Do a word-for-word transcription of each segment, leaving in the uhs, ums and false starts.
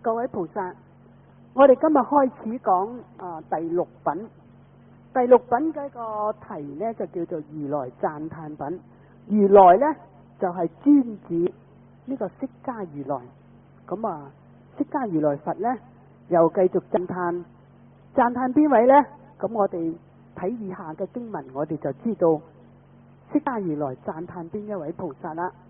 各位菩薩，我哋今日開始講啊第六品。第六品嘅個題呢，就叫做如來讚歎品。如來呢，就係、是、專指呢個釋迦如來。咁啊，釋迦如來佛呢，又繼續讚歎，讚歎邊位呢？咁我哋睇以下嘅經文，我哋就知道釋迦如來讚歎邊一位菩薩啦。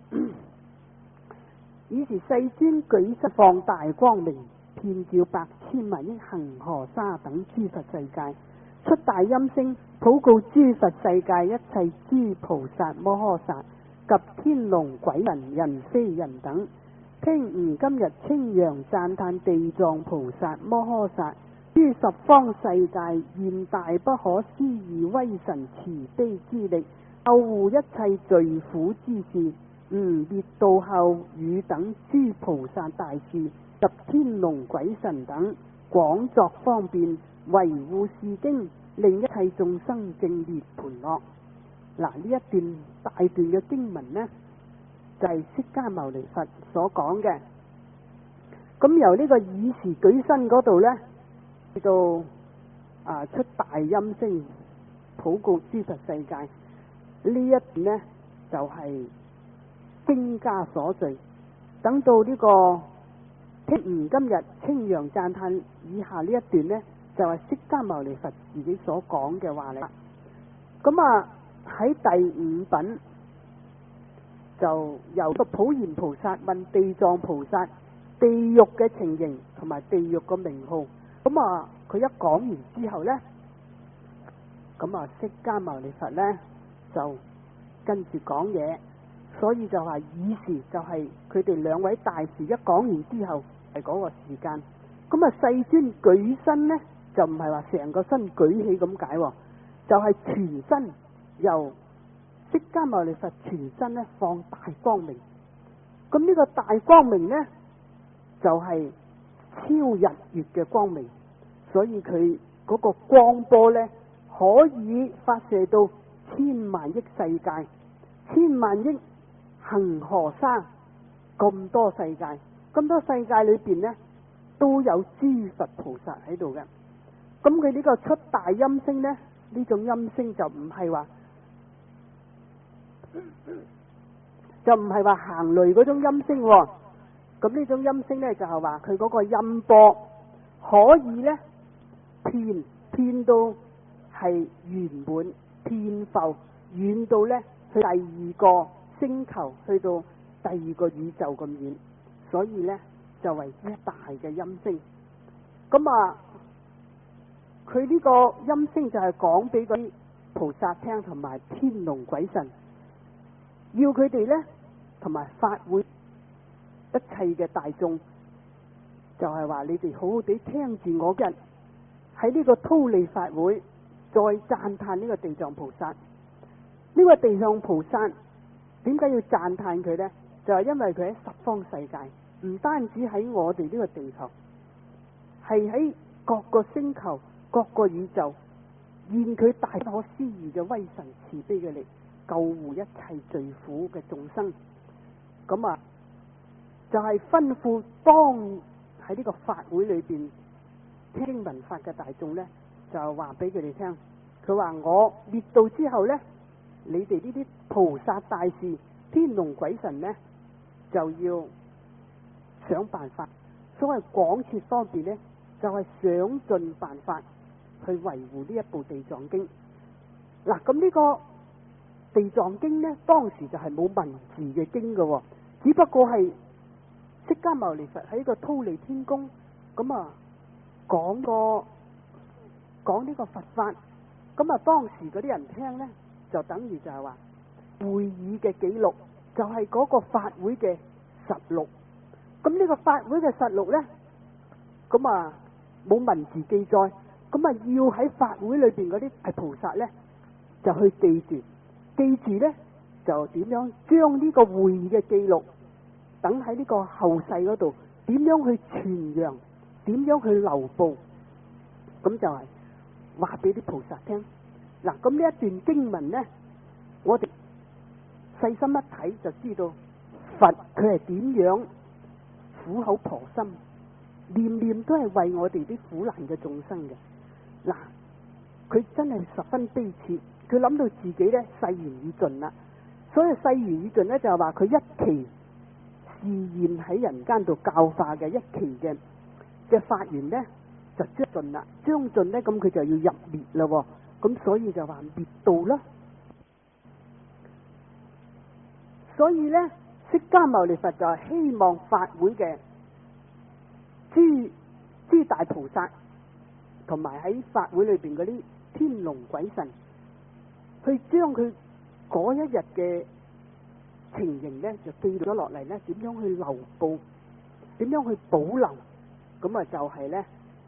以是世尊舉身放大光明，遍照百千萬億恒河沙等諸佛世界，出大音聲，普告諸佛世界一切諸菩薩摩訶薩及天龍鬼神人非人等，聽吾今日稱揚讚歎地藏菩薩摩訶薩於十方世界現大不可思議威神慈悲之力，救護一切罪苦之事。吾滅度後與等諸菩薩大士及天龍鬼神等廣作方便，維護是經，令一切眾生證涅槃樂。嗱，呢一段大段嘅經文呢，就係、是、釋迦牟尼佛所講嘅。咁由呢個以時舉身嗰度呢，去到啊出大音聲，普告諸佛世界。呢一段呢，就係、是經家所序。等到呢、這個聽吾今日稱揚讚歎以下呢一段呢，就係、是、釋迦牟尼佛自己所講嘅話嚟。咁啊喺第五品就由個普賢菩薩問地藏菩薩地獄嘅情形同埋地獄個名號。咁啊佢一講完之後呢，咁啊釋迦牟尼佛呢，就跟住講嘢。所以就話以時就係佢哋兩位大士一講完之後係嗰個時間。咁啊世尊舉身呢，就唔係話成個身舉起咁解，就係、是、全身由釋迦牟尼佛全身呢放大光明。咁呢個大光明呢，就係、是、超日月嘅光明，所以佢嗰個光波呢，可以發射到千萬億世界，千萬億恒河沙，咁多世界，咁多世界裏邊呢，都有諸佛菩薩喺度嘅。咁佢呢個出大音聲呢，呢種音聲就唔係話就唔係話行雷嗰種音聲。咁呢種音聲呢，就係話佢嗰個音波可以呢，遍遍到係圓滿，遍覆遠到呢，去第二個星球，去到第二個宇宙咁遠，所以呢，就為之大嘅音聲。咁啊，佢呢個音聲就係講俾嗰啲菩薩聽，同埋天龍鬼神，要佢哋呢，同埋法會一切嘅大眾，就係、是、話你哋好好地聽住我嘅，喺呢個忉利法會再讚歎呢個地藏菩薩。呢、這個地藏菩薩點解要讚歎佢呢？就係、是、因為佢喺十方世界，唔單止喺我哋呢個地球，係喺各個星球、各個宇宙，現佢大不可思議嘅威神慈悲嘅力，救護一切罪苦嘅眾生。咁啊，就係、是、吩咐當喺呢個法會裏邊聽經聞法嘅大眾呢，就話俾佢哋聽，佢話我滅度之後呢，你哋呢啲菩薩大士、天龍鬼神呢，就要想辦法。所謂廣設方便呢，就係、是、想盡辦法去維護呢一部地藏經。嗱，咁呢個地藏經呢，當時就係冇文字嘅經嘅，只不過係釋迦牟尼佛喺個忉利天宮咁啊講個講呢個佛法。咁啊當時嗰啲人聽呢，就等於就係話會議嘅記錄，就係、是、嗰個法會嘅實錄。咁呢個法會嘅實錄呢，咁啊冇文字記載，咁啊要喺法會裏邊嗰啲大菩薩呢，就去記住，記住呢，就點樣將呢個會議嘅記錄，等喺呢個後世嗰度點樣去傳揚，點樣去流布，咁就係話俾啲菩薩聽。嗱，咁呢一段經文呢，我哋細心一睇就知道佛佢係點樣苦口婆心念念都係為我哋啲苦難嘅眾生嘅。嗱，佢真係十分悲切，佢諗到自己咧世緣已盡啦，所以世緣已盡咧就係話佢一期示現喺人間度教化嘅一期嘅嘅法緣咧就將盡啦，將盡咧咁佢就要入滅啦，咁所以就話滅道啦。所以咧，釋迦牟尼佛就係希望法會嘅諸諸大菩薩，同埋喺法會裏邊嗰啲天龍鬼神，去將佢嗰一日嘅情形咧，就記錄咗落嚟咧，點樣去留步，點樣去保留，咁啊就係咧，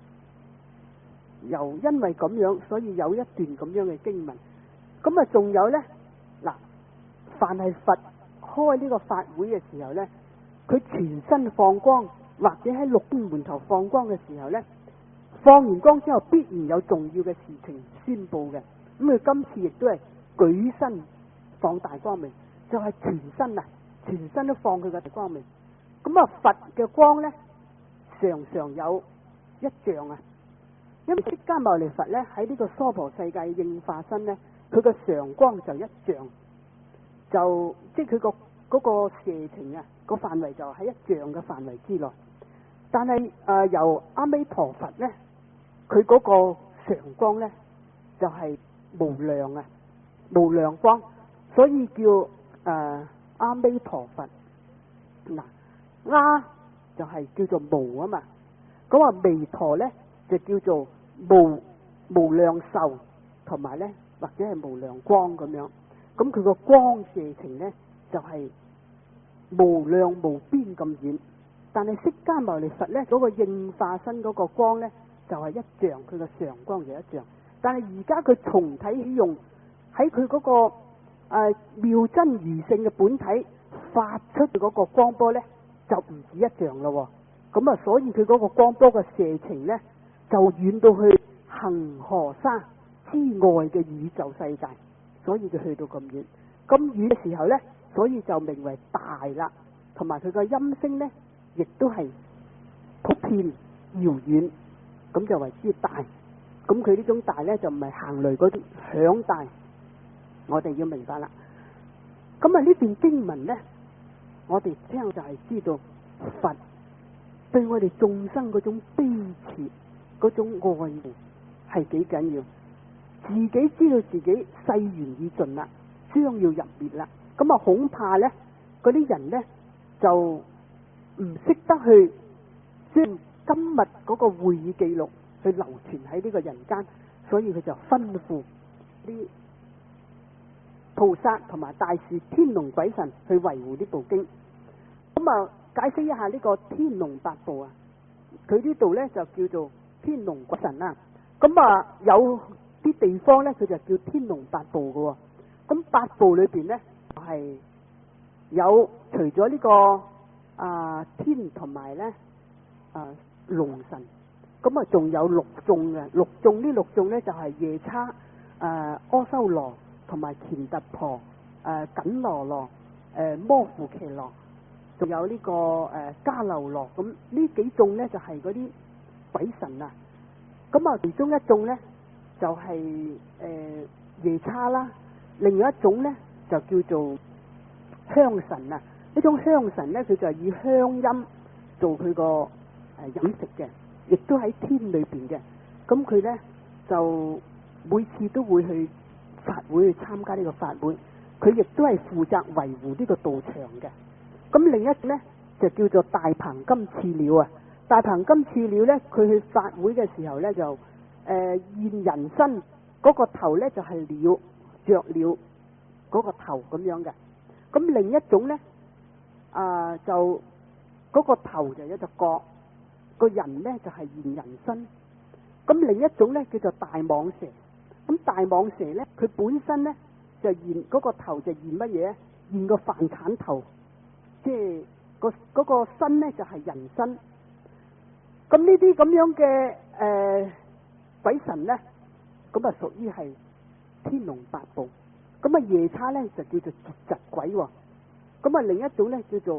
又因為咁樣，所以有一段咁樣嘅經文。咁啊，仲有咧，嗱，凡係佛開呢個法會嘅時候咧，佢全身放光，或者喺六邊門頭放光嘅時候咧，放完光之後必然有重要嘅事情宣布嘅。咁佢今次亦都係舉身放大光明，就係、是、全身啊，全身都放佢嘅大光明。咁啊，佛嘅光咧，常常有一丈啊，因為釋迦牟尼佛咧喺呢個娑婆世界應化身咧，佢嘅常光就一丈。就即係佢個嗰個射程啊，個範圍就喺一丈嘅範圍之內。但係誒、呃、由阿彌陀佛咧，佢嗰個常光咧就係、是、無量啊，無量光，所以叫誒、呃、阿彌陀佛。嗱，阿就係叫做無啊嘛，咁啊彌陀咧就叫做無無量壽，同埋咧或者係無量光咁樣。咁佢個光射程咧就係、是、無量無邊咁遠，但係釋迦牟尼佛咧嗰、那個應化身嗰個光咧就係、是、一丈，佢個常光就一丈。但係而家佢重體起用喺佢嗰個誒、呃、妙真如性嘅本體發出嘅嗰個光波咧就唔止一丈咯。咁啊，所以佢嗰個光波嘅射程咧就遠到去恆河沙之外嘅宇宙世界。所以佢去到咁遠，咁遠嘅時候咧，所以就名為大啦。同埋佢個音聲咧，亦都係普遍遙遠，咁就為之大。咁佢呢種大咧，就唔係行雷嗰啲響大。我哋要明白啦。咁啊，呢段經文咧，我哋聽就係知道佛對我哋眾生嗰種悲切、嗰種愛護係幾緊要。自己知道自己世緣已盡啦，將要入滅啦，咁啊恐怕咧嗰啲人咧就唔識得去將今日嗰個會議記錄去流傳喺呢個人間，所以佢就吩咐啲菩薩同埋大士天龍鬼神去維護呢部經。咁啊解釋一下呢個天龍八部啊，佢呢度咧就叫做天龍鬼神啦。咁啊有啲地方咧，佢就叫天龍八部嘅。咁八部裏邊咧，係有除咗呢、這個啊、呃、天同埋咧啊龍神，咁啊仲有六眾嘅。六眾呢六眾咧就係、是、夜叉、誒、呃、阿修羅同埋乾闥婆、誒緊羅羅、誒、呃、摩呼伽羅，仲有呢、這個誒迦樓羅。咁呢幾眾咧就係嗰啲鬼神啊。咁啊其中一眾咧就係、是、誒、呃、夜叉啦，另外一種咧就叫做香神啊。呢種香神咧，佢就係以香音做佢個誒飲食嘅，亦都喺天裏邊嘅。咁佢咧就每次都會去法會去參加呢個法會，佢亦都係負責維護呢個道場嘅。咁另一咧就叫做大鵬金翅鳥啊。大鵬金翅鳥咧，佢去法會嘅時候咧就誒、呃、現人身，嗰、那個頭咧就係、是、鳥雀鳥嗰個頭咁樣嘅。咁另一種咧啊、呃、就嗰、那個頭就有一隻角，個人咧就係、是、現人身。咁另一種咧叫做大蟒蛇。咁大蟒蛇咧，佢本身咧就現嗰、那個頭就現乜嘢？現個飯鏟頭，即係、那個嗰、那個身咧就係、是、人身。咁呢啲咁樣嘅誒、呃、鬼神咧，咁啊屬於係天龍八部。咁啊夜叉咧就叫做絕疾鬼、哦。咁啊另一種咧叫做誒、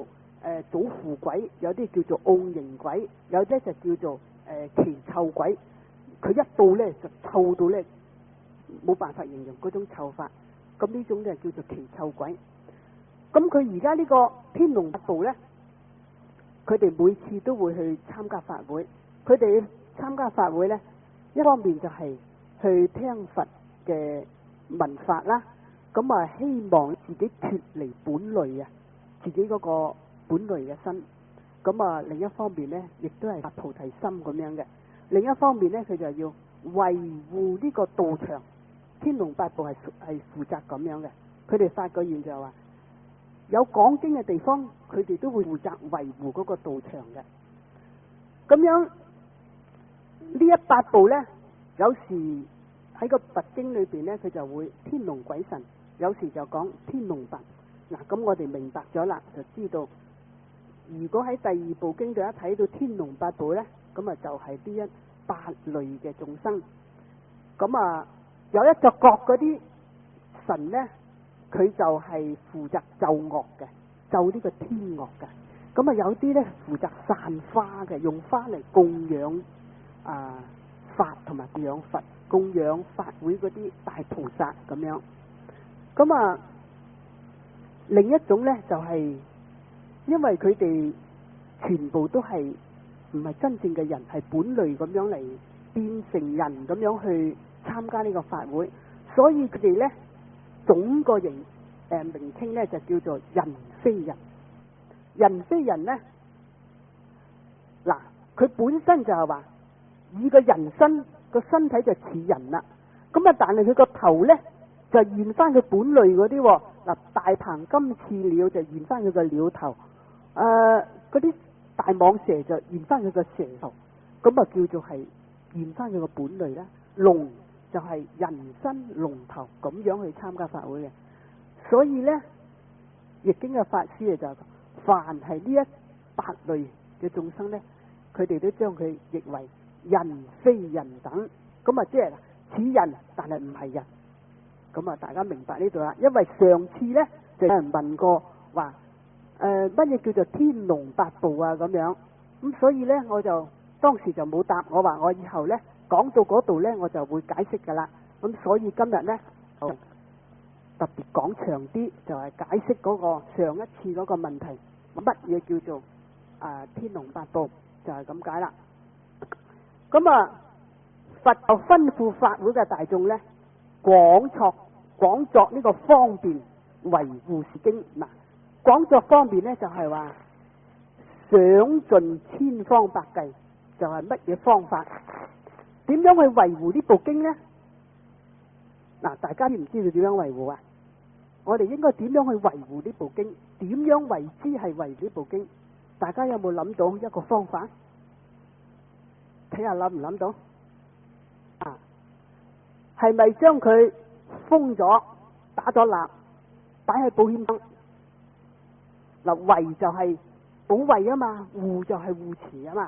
誒早扶鬼，有啲叫做甕形鬼，有啲就叫做誒奇臭鬼。佢一到咧就臭到咧冇辦法形容嗰種臭法。咁呢種就叫做奇臭鬼。咁佢而家呢個天龍八部咧，佢哋每次都會去參加法會。佢哋參加法會咧，一方面就係去聽佛嘅聞法啦。咁啊，希望自己脫離本類啊，自己嗰個本類嘅身。咁啊，另一方面咧，亦都係發菩提心咁樣嘅。另一方面咧，佢就要維護呢個道場。天龍八部係係負責咁樣嘅。佢哋發個願就係話，有講經嘅地方，佢哋都會負責維護嗰個道場嘅。咁樣呢一八部咧，有時喺個佛經裏邊咧，佢就會天龍鬼神，有時就講天龍八。嗱，咁我哋明白咗啦，就知道如果喺第二部經度一睇到天龍八部咧，咁啊就係呢一八類嘅眾生。咁啊，有一隻角嗰啲神咧，佢就係負責奏樂嘅，奏呢個天樂嘅。咁啊，有啲咧負責散花嘅，用花嚟供養啊法同埋供養佛，供養法會嗰啲大菩薩咁樣。咁啊，另一種咧就係、是、因為佢哋全部都係唔係真正嘅人，係本類咁樣嚟變成人咁樣去參加呢個法會，所以佢哋咧總個形誒、呃、名稱咧就叫做人非人。人非人咧，嗱，佢本身就係話以個人身個身體就似人啦，咁啊，但係佢個頭咧就現翻佢本類嗰啲，嗱，大鵬金翅鳥就現翻佢個鳥頭，誒嗰啲大蟒蛇就現翻佢個蛇頭，咁啊叫做係現翻佢個本類啦。龍就係人身龍頭咁樣去參加法會嘅，所以咧易經嘅法師啊就凡係呢一八類嘅眾生咧，佢哋都將佢譯為人非人等，咁啊即係似人但係唔係人。咁啊，大家明白呢度啦。因為上次咧就有人問過話，誒乜嘢叫做天龍八部啊咁樣，咁所以咧我就當時就冇答，我話我以後咧講到嗰度咧我就會解釋噶啦。咁所以今日咧就特別講長啲，就係解釋嗰個上一次嗰個問題，乜嘢叫做啊天龍八部，就係咁解啦。咁啊，佛就吩咐法會嘅大眾咧，廣作廣作呢個方便維護是經。嗱，廣作方便咧就係話想盡千方百計，就係乜嘢方法？點樣去維護呢部經咧？嗱，大家知唔知道點樣維護啊？我哋應該點樣去維護呢部經？點樣為之係維護呢部經？大家有冇諗到一個方法？睇下諗唔諗到？啊，係咪將佢封咗、打咗蠟、擺喺保險箱？嗱，維就係保衛啊嘛，護就係護持啊嘛。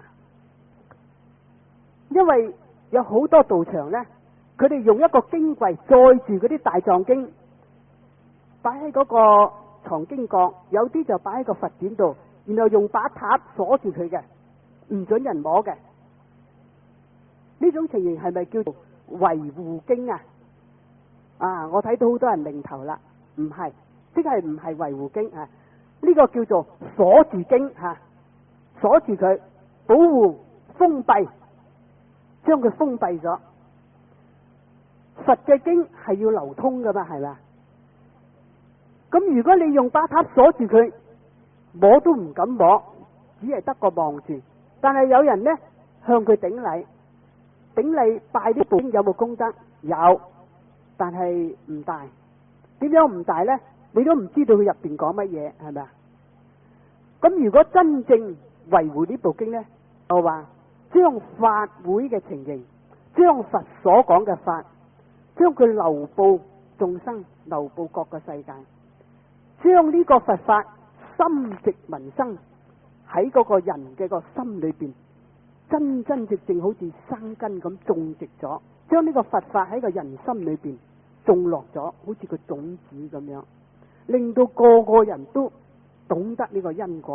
因為有好多道場咧，佢哋用一個經櫃載住嗰啲大藏經，擺喺嗰個藏經閣，有啲就擺喺個佛典度，然後用把塔鎖住佢嘅，唔准人摸嘅。呢種情形係咪叫做維護經啊？啊，我睇到好多人擰頭啦，唔係，即係唔係維護經啊？呢個叫做鎖住經吓，鎖住佢，保護封閉，將佢封閉咗。佛嘅經係要流通噶嘛，係咪？咁如果你用把塔鎖住佢，摸都唔敢摸，只係得個望住。但係有人呢，向佢頂禮。頂禮拜啲部經有冇功德？有，但係唔大。點樣唔大呢？你都唔知道佢入邊講乜嘢，係咪啊？咁如果真正維護呢部經呢，我話將法會嘅情形，將佛所講嘅法，將佢流布眾生，流布各個世界，將呢個佛法深植民生喺嗰個人嘅個心裏邊。真真正正好似生根咁種植咗，將呢個佛法喺個人心裏邊種落咗，好似個種子咁樣，令到個個人都懂得呢個因果，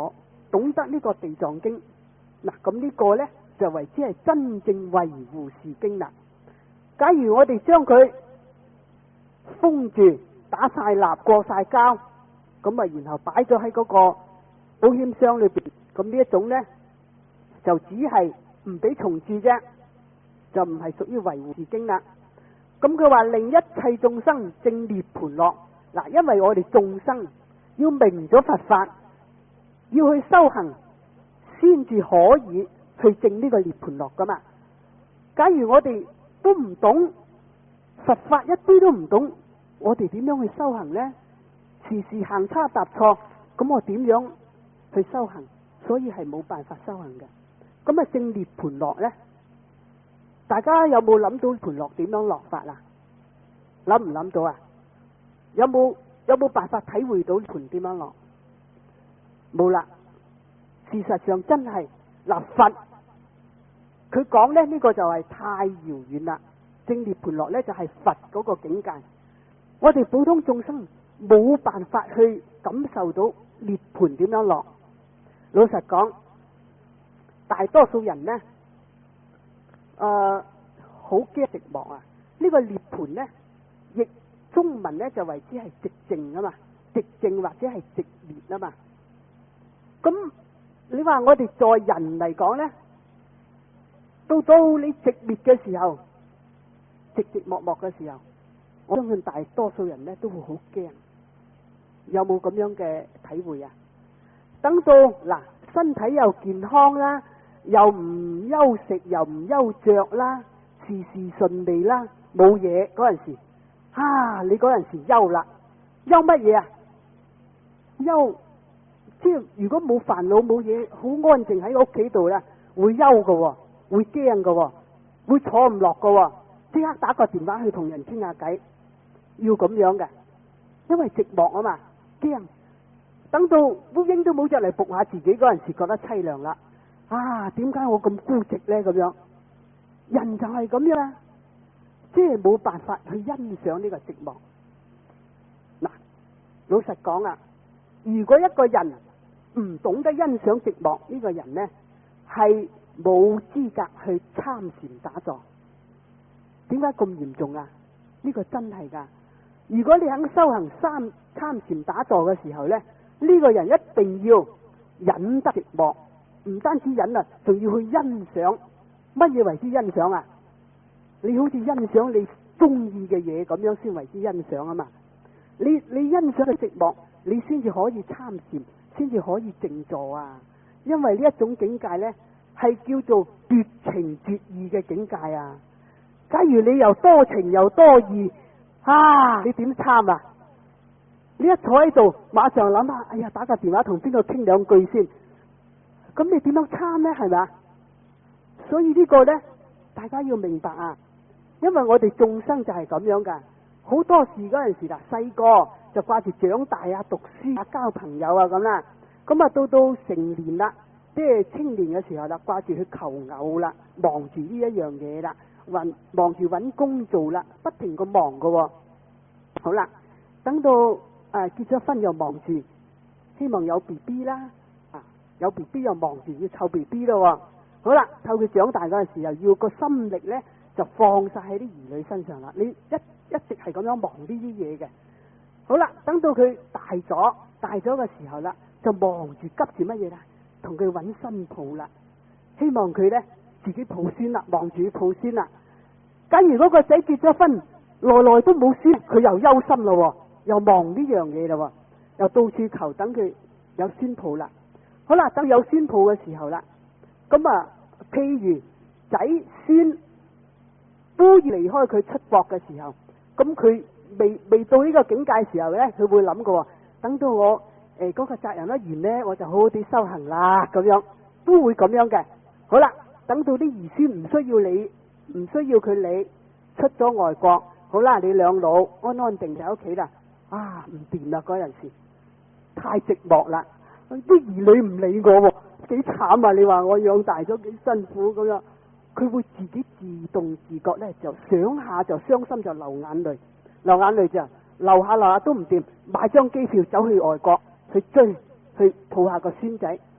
懂得呢個地藏經。嗱，咁呢個呢，就為之係真正維護是經啦。假如我哋將佢封住，打晒蠟，過晒膠，咁啊，然後擺咗喺嗰個保險箱裏邊，咁呢一種呢，就只係唔俾蟲蛀啫，就唔係屬於維護是經啦。咁佢話令一切眾生證涅槃樂。嗱，因為我哋眾生要明咗佛法，要去修行，先至可以去證呢個涅槃樂噶嘛。假如我哋都唔懂佛法，一啲都唔懂，我哋點樣去修行呢？時時行差踏錯，咁我點樣去修行？所以係冇辦法修行嘅。咁啊，證涅槃樂呢？大家有冇諗到盤樂點樣落法啊？諗唔諗到啊？有冇有冇辦法體會到盤點樣落？冇啦。事實上真係立佛，佢講咧呢、呢個就係太遙遠啦。證涅槃樂咧就係佛嗰個境界，我哋普通眾生冇辦法去感受到涅槃點樣落。老實講，大多數人呢，誒好驚寂寞啊！呢、呢個涅槃呢，譯中文呢就為之係寂靜啊嘛，寂靜或者係寂滅啊嘛。咁你話我哋在人嚟講呢，到到你寂滅嘅時候，寂寂寞寞嘅時候，我相信大多數人呢都會好驚。有冇咁樣嘅體會啊？等到嗱，身體又健康啦，又唔憂食又唔憂着啦，事事順利啦，冇嘢嗰陣時，啊，你嗰陣時憂啦，憂乜嘢啊？憂即係如果冇煩惱冇嘢，好安靜喺屋企度啦，會憂噶，會驚噶，會坐唔落噶，即刻打個電話去同人傾下偈，要咁樣嘅，因為寂寞啊嘛，驚。等到烏蠅都冇隻嚟撲下自己嗰陣時，覺得淒涼啦。啊，點解我咁孤寂呢？咁樣人就係咁樣啦，即係冇辦法去欣賞呢個寂寞。嗱，老實講啊，如果一個人唔懂得欣賞寂寞，呢個人呢係冇資格去參禪打坐。點解咁嚴重啊？呢個真係噶。如果你肯修行三參禪打坐嘅時候呢，呢個人一定要忍得寂寞，唔單止忍啊，仲要去欣賞。乜嘢為之欣賞啊？你好似欣賞你中意嘅嘢咁樣先為之欣賞啊嘛。你你欣賞嘅寂寞，你先至可以參禪，先至可以靜坐啊。因為呢一種境界呢，係叫做絕情絕義嘅境界啊。假如你又多情又多義，啊，你點參啊？你一坐喺度，馬上諗下，哎呀，打個電話同邊個傾兩句先。咁你點樣參呢？係咪？所以呢個呢，大家要明白啊。因為我哋眾生就係咁樣噶，好多時嗰陣時嗱，細個就掛住長大啊、讀書啊、交朋友啊咁啦。咁啊，到到成年啦，即係青年嘅時候啦，掛住去求偶啦，忙住呢一樣嘢啦，揾忙住揾工做啦，不停咁忙噶喎。好啦，等到誒、啊、結咗婚又忙住，希望有 B B 啦，啊有 B B 又忙住要湊 B B 咯。好啦，湊佢長大嗰陣時，又要個心力咧就放晒喺啲兒女身上啦。你一一直係咁樣忙呢啲嘢嘅。好啦，等到佢大咗，大咗嘅時候啦，就忙住急住乜嘢啦？同佢揾新抱啦，希望佢咧自己抱孫啦，忙住抱孫啦。假如嗰個仔結咗婚，耐耐都冇孫，佢又憂心咯，又忙呢樣嘢咯，又到處求等佢有孫抱啦。好啦，等有孫抱嘅時候啦，咁啊，譬如仔孫都要離開佢出國嘅時候，咁佢未未到呢個境界時候咧，佢會諗嘅，等到我誒嗰、呃那個責任一完咧，我就好好地修行啦，咁樣都會咁樣嘅。好啦，等到啲兒孫唔需要你，唔需要佢理，出咗外國，好啦，你兩老安安定定喺屋企啦，啊唔掂啦嗰陣時，太寂寞啦，啲兒女唔理我，幾慘啊！你話我養大咗幾辛苦咁樣，佢會自己自動自覺咧，就想下就傷心就流眼淚，流眼淚就流下流下都唔掂，買張機票走去外國去追去抱下個孫仔。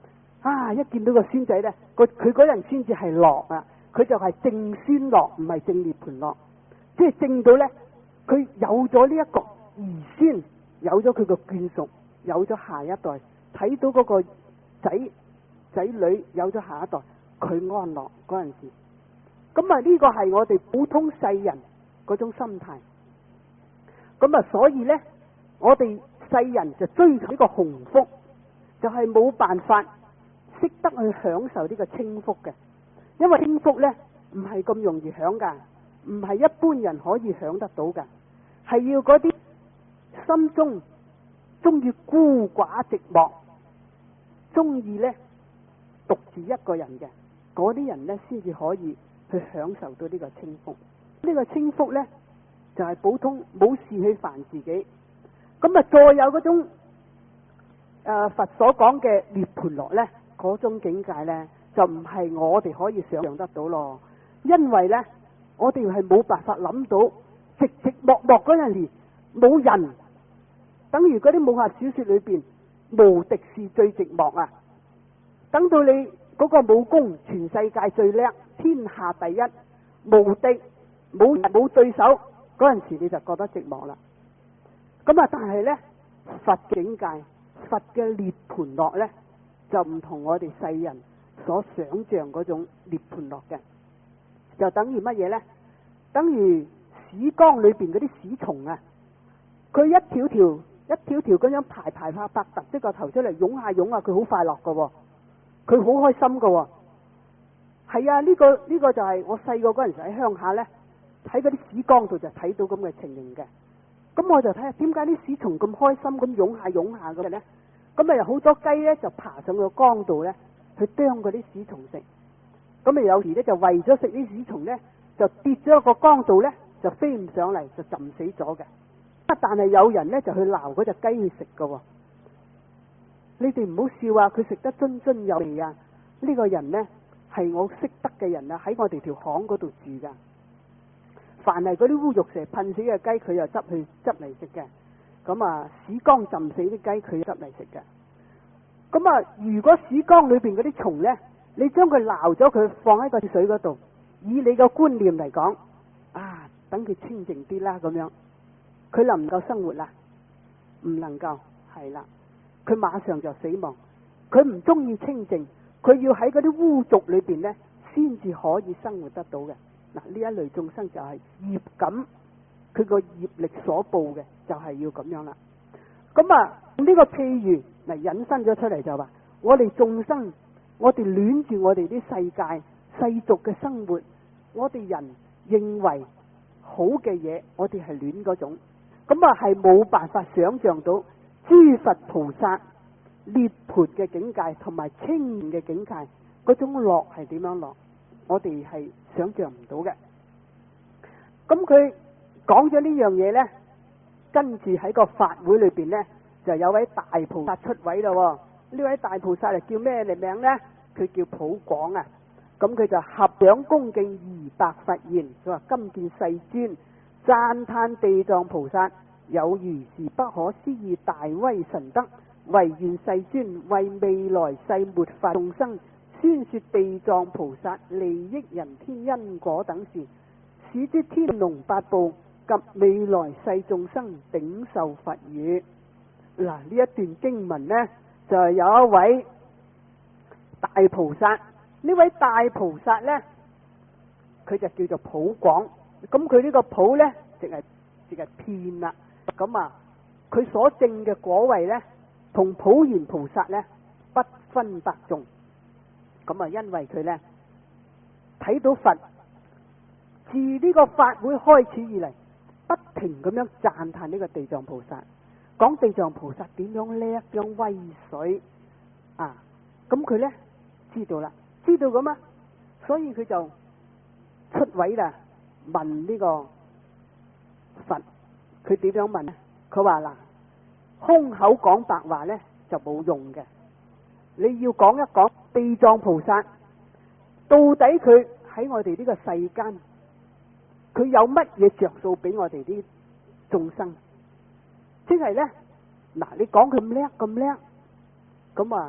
啊，一見到個孫仔咧，佢佢嗰人先至係樂啊，佢就係正孫樂，唔係正涅槃樂，即係正到咧，佢有咗呢一個兒孫，有咗佢個眷屬，有咗下一代，睇到嗰個仔仔女有咗下一代，佢安樂嗰陣時，咁啊呢個係我哋普通世人嗰種心態。咁啊，所以咧，我哋世人就追求呢個鴻福，就係冇辦法識得去享受呢個清福嘅，因為清福咧唔係咁容易享噶，唔係一般人可以享得到噶，係要嗰啲心中中意孤寡寂寞，中意咧獨自一個人嘅嗰啲人咧，先至可以去享受到呢個清福。呢個清福咧就係普通冇事去煩自己，咁啊再有嗰種誒、呃、佛所講嘅涅槃樂咧，嗰種境界咧就唔係我哋可以想象得到咯。因為咧我哋係冇辦法諗到寂寂寞寞嗰陣時冇人，等於嗰啲武俠小說裏邊無敵是最寂寞啊！等到你嗰個武功全世界最叻，天下第一，無敵冇冇對手嗰陣時，你就覺得寂寞啦。咁啊，但係呢，佛境界、佛嘅涅槃樂呢，就唔同我哋世人所想象嗰種涅槃樂嘅，就等於乜嘢呢？等於屎缸裏邊嗰啲屎蟲啊，佢一條條、一條條咁樣排排拍拍突即個頭出嚟，湧下湧下，佢好快樂噶，佢好開心噶。係啊，呢個呢個就係我細個嗰陣時喺鄉下呢，喺嗰啲屎缸度就睇到咁嘅情形嘅。咁我就睇下點解啲屎蟲咁開心咁湧下湧下嘅呢？咁啊有好多雞呢，就爬上個缸度呢，去啄嗰啲屎蟲食。咁啊有時呢，就為咗食啲屎蟲呢，就跌咗個缸度呢，就飛唔上嚟，就浸死咗嘅。但係有人呢，就去撈嗰隻雞去食噶。你哋唔好笑啊！佢食得津津有味啊！呢個人呢，係我識得嘅人啊，喺我哋條巷嗰度住噶。凡係嗰啲烏肉蛇噴死嘅雞，佢又執去執嚟食嘅。咁啊，屎缸浸死啲雞，佢執嚟食嘅。咁啊，如果屎缸裏邊嗰啲蟲呢，你將佢撈咗佢放喺個水嗰度，以你個觀念嚟講，啊，等佢清靜啲啦，咁樣，佢能唔能夠生活啦？唔能夠，係啦，佢馬上就死亡。佢唔中意清靜，佢要喺嗰啲污濁裏邊呢，先至可以生活得到嘅。嗱，呢一類眾生就係業感，佢個業力所報嘅，就係要咁樣啦。咁啊，呢個譬喻嚟引申咗出嚟就話，我哋眾生，我哋戀住我哋啲世界世俗嘅生活，我哋人認為好嘅嘢，我哋係戀嗰種，咁啊係冇辦法想象到諸佛菩薩涅槃嘅境界同埋清明嘅境界嗰種樂係點樣樂，我哋係想象唔到嘅。咁佢講咗呢樣嘢呢，跟住喺個法會裏邊呢，就有位大菩薩出位咯。呢位大菩薩係叫咩嚟名呢？佢叫普廣啊。咁佢就合掌恭敬而白佛言：佢話今見世尊讚歎地藏菩薩有如是不可思議大威神德，唯願世尊為未來世末法眾生宣說地藏菩薩利益人天因果等事，使之天龍八部及未來世眾生頂受佛語。嗱，呢一段經文呢，就係有一位大菩薩，呢位大菩薩呢，佢就叫做普廣。咁佢呢個普呢，淨係淨係遍啦。咁啊，佢所證嘅果位呢，同普賢菩薩呢，不分伯仲。咁啊，因為佢呢，睇到佛自呢個法會開始以嚟，不停咁樣讚歎呢個地藏菩薩，講地藏菩薩點樣叻，點樣威水啊！咁佢呢，知道啦，知道咁啊，所以佢就出位啦，問呢個佛，佢點樣問呢？佢話嗱，空口講白話呢，就冇用嘅，你要講一講地藏菩薩到底佢喺我哋呢個世間，佢有乜嘢着數俾我哋啲眾生？即係呢，嗱，你講佢咁叻咁叻，咁啊，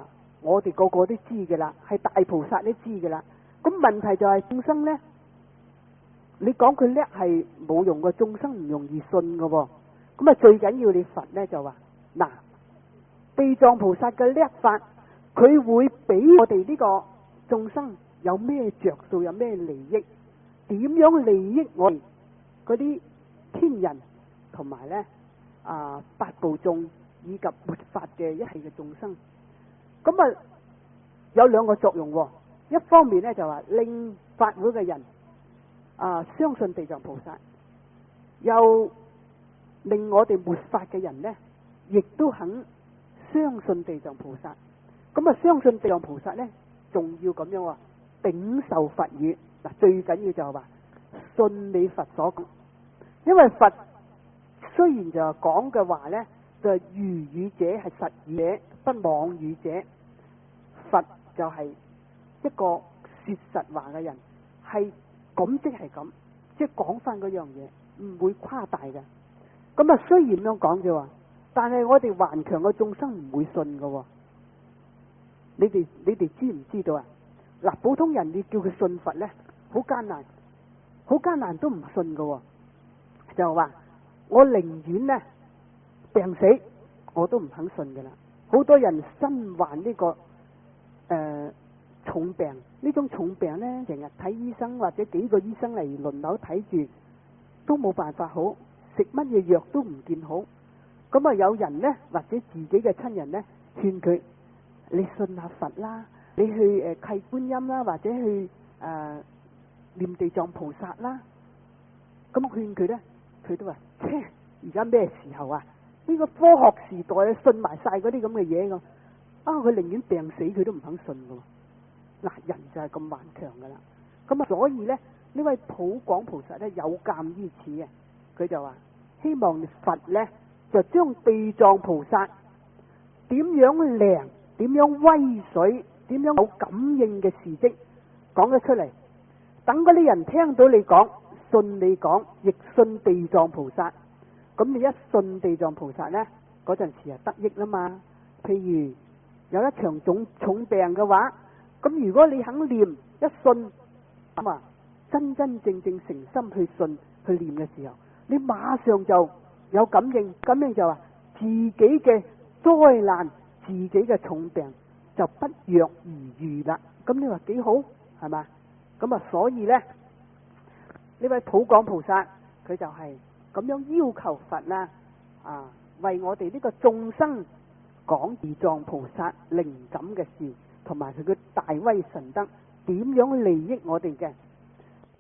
我哋個個都知嘅啦，係大菩薩都知嘅啦。咁問題就係眾生呢，你講佢叻係冇用嘅，眾生唔容易信嘅喎。咁啊最緊要你佛呢就話嗱，地藏菩薩嘅叻法，佢會俾我哋呢個眾生有咩着數，有咩利益，點樣利益我哋嗰啲天人同埋呢啊八部眾以及末法嘅一切嘅眾生。咁啊有兩個作用喎，一方面呢就話令法會嘅人啊相信地藏菩薩，又令我哋末法嘅人呢亦都肯相信地藏菩薩。咁啊相信地藏菩薩呢仲要咁樣話頂受佛語。嗱，最緊要就係話信你佛所講，因為佛雖然就係講嘅話呢就係如語者係實語者，不妄語者。佛就係一個說實話嘅人，係咁即係咁，即係講翻嗰樣嘢，唔會誇大嘅。咁啊雖然咁樣講啫，但係我哋頑強嘅眾生唔會信嘅。你哋你哋知唔知道啊？嗱，普通人你叫佢信佛呢，好艱難，好艱難都唔信嘅。就話我寧願呢病死，我都唔肯信嘅啦。好多人身患呢個誒、呃，重病，呢種重病呢，成日睇醫生或者幾個醫生嚟輪流睇住，都冇辦法好，食乜嘢藥都唔見好。咁啊，有人呢，或者自己嘅親人呢，勸佢：你信下佛啦，你去誒契觀音啦，或者去誒、呃、念地藏菩薩啦。咁勸佢呢，佢都話：切，而家咩時候啊？呢、這個科學時代啊，信埋晒嗰啲咁嘅嘢㗎。啊！佢寧願病死，佢都唔肯信噶。嗱，人就係咁頑強噶啦。咁啊，所以呢，呢位普廣菩薩呢，有鑒於此嘅，佢就話希望佛呢，就將地藏菩薩點樣靈、點樣威水、點樣有感應嘅事跡講咗出嚟，等嗰啲人聽到你講，信你講，亦信地藏菩薩。咁你一信地藏菩薩呢，嗰陣時啊得益啦嘛。譬如有一場重重病嘅話，咁如果你肯念一信咁啊，真真正正誠心去信去念嘅時候，你馬上就有感應，感應就話自己嘅災難、自己嘅重病就不藥而愈啦。咁你話幾好係嘛？咁啊，所以呢，呢位普廣菩薩佢就係咁樣要求佛啦，啊，為我哋呢個眾生講地藏菩薩靈感嘅事，同埋佢嘅大威神德，點樣利益我哋嘅